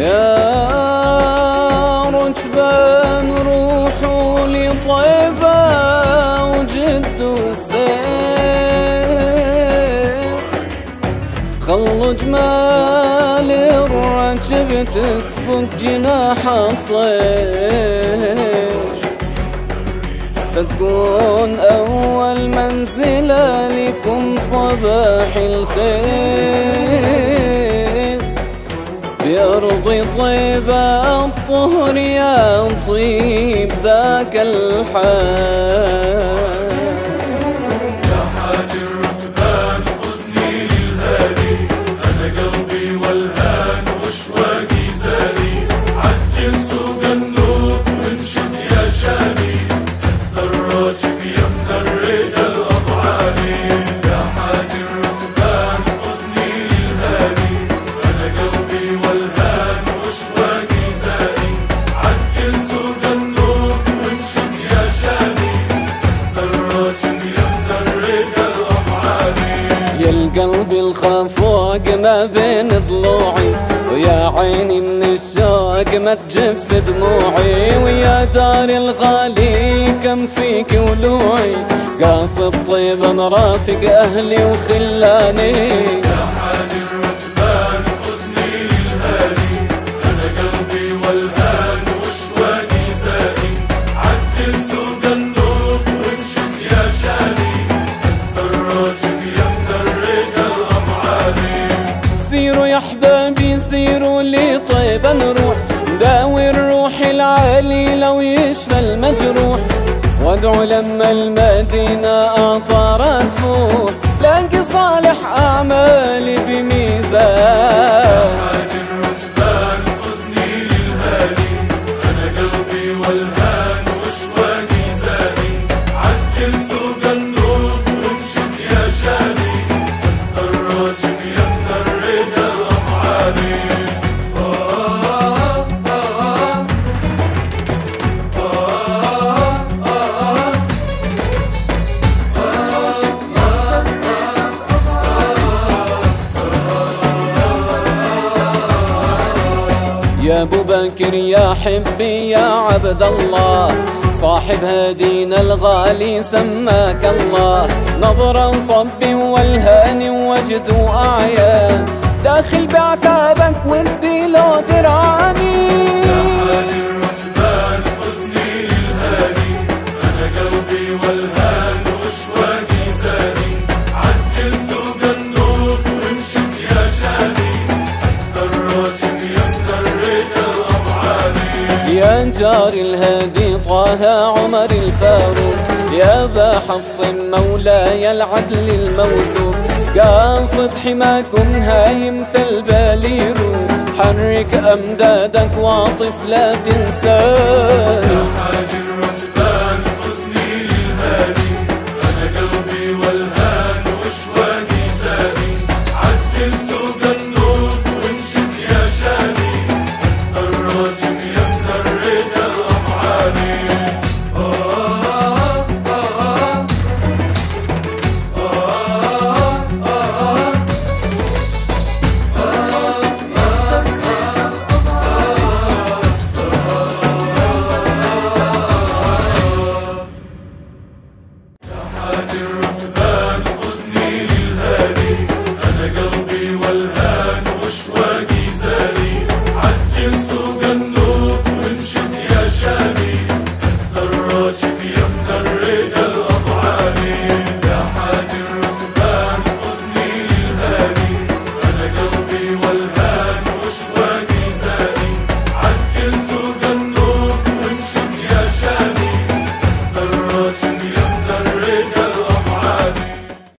يا ركبان روحوا لطيبة وجدوا السير، خلوا جمال الركب تسبق جناح الطير، تكون أول منزلة لكم صباح الخير، بأرض طيبة الطهر يا طيب ذاك الحال. يا حادي الركبان خذني للهادي، أنا قلبي والهان واشواقي زادي، عجل سوق النوب وانشد يا شادي، الراكب يمن الرجال أضعالي. يا حادي الركبان خذني للهادي، أنا قلبي والهان واشواقي زادي، عجل سوق النوب وانشد يا شادي، الراكب يمن الرجال أضعالي. يا القلب الخفوق ما بين ضلوعي، ويا عيني من الشوق ما تجف دموعي، ويا دار الغالي كم فيك ولوعي، قاصد طيبة مرافق أهلي وخلاني. يا حادي الركبان خذني للهادي، أنا قلبي والهان واشواقي زادي، عجل سوق النوب وانشد يا شادي، الراكب يمن الرجال أضعالي. سيروا يا أحبابي سيروا لطيبة نروح، نداوي الروح العالي لو يشفى المجروح، وادعو لما المدينة أمطارت تفوح، لاقي صالح أعمالي بميزان. حادي الركبان خذني للهادي، أنا قلبي والهان واشواقي زادي، عجل سوق النوب وانشد يا شادي، الراكب يمن الرجال أضعالي. يا ابو بكر يا حبي يا عبد الله، صاحب هدينا الغالي سماك الله، نظرا صب والهان وجد واعيان، داخل بعتابك ودي لو درعاني. يا حادي الركبان خذني للهادي، أنا قلبي والهان واشواقي زادي، عجل سوق النوب وانشد يا شادي، الراكب يمن الرجال أضعالي. يا جار الهادي طه عمر الفاروق، يا ابا حفص مولاي العدل الموثوق، قاصد حماكم هايم البالي روح، حرك أمدادك واطف لا تنساني. يا حادي